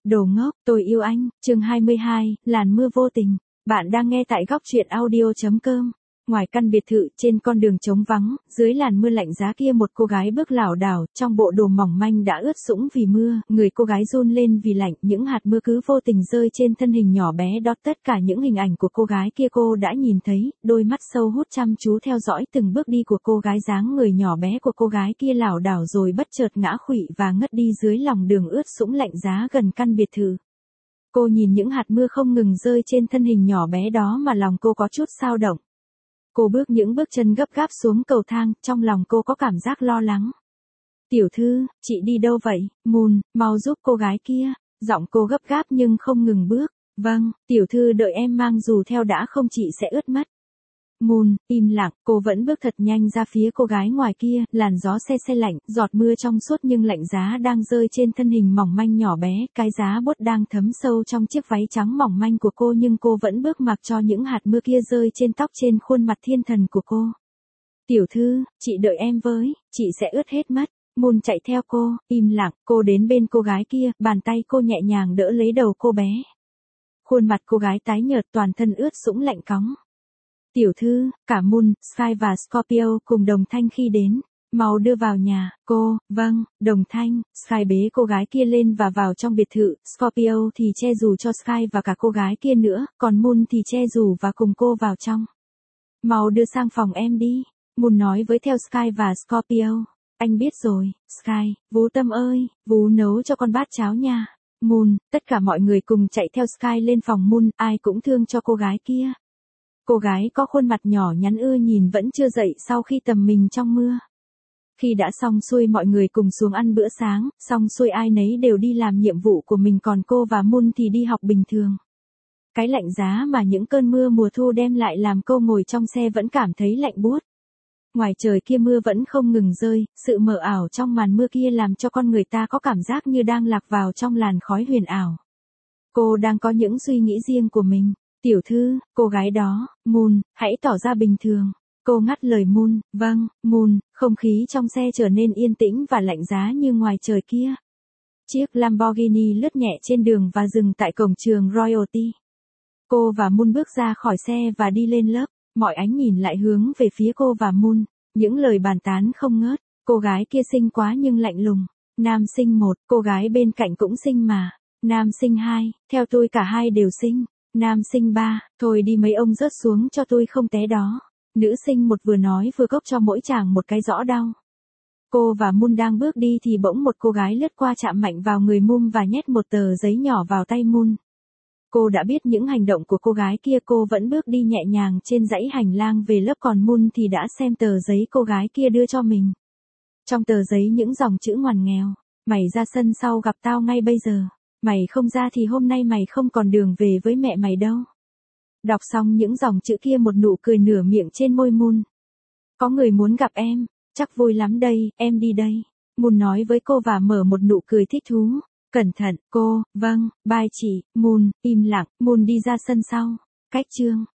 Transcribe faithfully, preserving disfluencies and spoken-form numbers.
Đồ ngốc, tôi yêu anh, chương hai mươi hai, làn mưa vô tình. Bạn đang nghe tại góc truyện audio chấm com. Ngoài căn biệt thự, trên con đường trống vắng, dưới làn mưa lạnh giá kia một cô gái bước lảo đảo, trong bộ đồ mỏng manh đã ướt sũng vì mưa, người cô gái run lên vì lạnh, những hạt mưa cứ vô tình rơi trên thân hình nhỏ bé đó. Tất cả những hình ảnh của cô gái kia cô đã nhìn thấy, đôi mắt sâu hút chăm chú theo dõi từng bước đi của cô gái, dáng người nhỏ bé của cô gái kia lảo đảo rồi bất chợt ngã khuỵu và ngất đi dưới lòng đường ướt sũng lạnh giá gần căn biệt thự. Cô nhìn những hạt mưa không ngừng rơi trên thân hình nhỏ bé đó mà lòng cô có chút xao động. Cô bước những bước chân gấp gáp xuống cầu thang, trong lòng cô có cảm giác lo lắng. Tiểu thư, chị đi đâu vậy? Moon, mau giúp cô gái kia. Giọng cô gấp gáp nhưng không ngừng bước. Vâng, tiểu thư đợi em mang dù theo đã, không chị sẽ ướt mất. Moon, im lặng, cô vẫn bước thật nhanh ra phía cô gái ngoài kia, làn gió se se lạnh, giọt mưa trong suốt nhưng lạnh giá đang rơi trên thân hình mỏng manh nhỏ bé, cái giá buốt đang thấm sâu trong chiếc váy trắng mỏng manh của cô, nhưng cô vẫn bước mặc cho những hạt mưa kia rơi trên tóc, trên khuôn mặt thiên thần của cô. Tiểu thư, chị đợi em với, chị sẽ ướt hết mất. Moon chạy theo cô, im lặng, cô đến bên cô gái kia, bàn tay cô nhẹ nhàng đỡ lấy đầu cô bé. Khuôn mặt cô gái tái nhợt, toàn thân ướt sũng lạnh cóng. Tiểu thư, cả Moon, Sky và Scorpio cùng Đồng Thanh khi đến, mau đưa vào nhà. Cô, vâng, Đồng Thanh. Sky bế cô gái kia lên và vào trong biệt thự, Scorpio thì che dù cho Sky và cả cô gái kia nữa, còn Moon thì che dù và cùng cô vào trong. Mau đưa sang phòng em đi, Moon nói với theo Sky và Scorpio. Anh biết rồi, Sky. Vú Tâm ơi, vú nấu cho con bát cháo nha. Moon, tất cả mọi người cùng chạy theo Sky lên phòng Moon, ai cũng thương cho cô gái kia. Cô gái có khuôn mặt nhỏ nhắn ưa nhìn vẫn chưa dậy sau khi tầm mình trong mưa. Khi đã xong xuôi mọi người cùng xuống ăn bữa sáng, xong xuôi ai nấy đều đi làm nhiệm vụ của mình, còn cô và Moon thì đi học bình thường. Cái lạnh giá mà những cơn mưa mùa thu đem lại làm cô ngồi trong xe vẫn cảm thấy lạnh buốt. Ngoài trời kia mưa vẫn không ngừng rơi, sự mờ ảo trong màn mưa kia làm cho con người ta có cảm giác như đang lạc vào trong làn khói huyền ảo. Cô đang có những suy nghĩ riêng của mình. Tiểu thư, cô gái đó, Moon, hãy tỏ ra bình thường. Cô ngắt lời Moon, vâng, Moon. Không khí trong xe trở nên yên tĩnh và lạnh giá như ngoài trời kia. Chiếc Lamborghini lướt nhẹ trên đường và dừng tại cổng trường Royalty. Cô và Moon bước ra khỏi xe và đi lên lớp, mọi ánh nhìn lại hướng về phía cô và Moon, những lời bàn tán không ngớt. Cô gái kia xinh quá nhưng lạnh lùng. Nam sinh một, cô gái bên cạnh cũng xinh mà. Nam sinh hai, theo tôi cả hai đều xinh. Nam sinh ba, thôi đi mấy ông rớt xuống cho tôi không té đó. Nữ sinh một vừa nói vừa cốc cho mỗi chàng một cái rõ đau. Cô và Moon đang bước đi thì bỗng một cô gái lướt qua chạm mạnh vào người Moon và nhét một tờ giấy nhỏ vào tay Moon. Cô đã biết những hành động của cô gái kia, cô vẫn bước đi nhẹ nhàng trên dãy hành lang về lớp, còn Moon thì đã xem tờ giấy cô gái kia đưa cho mình. Trong tờ giấy những dòng chữ ngoằn nghèo, mày ra sân sau gặp tao ngay bây giờ. Mày không ra thì hôm nay mày không còn đường về với mẹ mày đâu. Đọc xong những dòng chữ kia một nụ cười nửa miệng trên môi Moon. Có người muốn gặp em, chắc vui lắm đây, em đi đây. Moon nói với cô và mở một nụ cười thích thú. Cẩn thận, cô, vâng, bye chị. Moon, im lặng, Moon đi ra sân sau. Cách chương.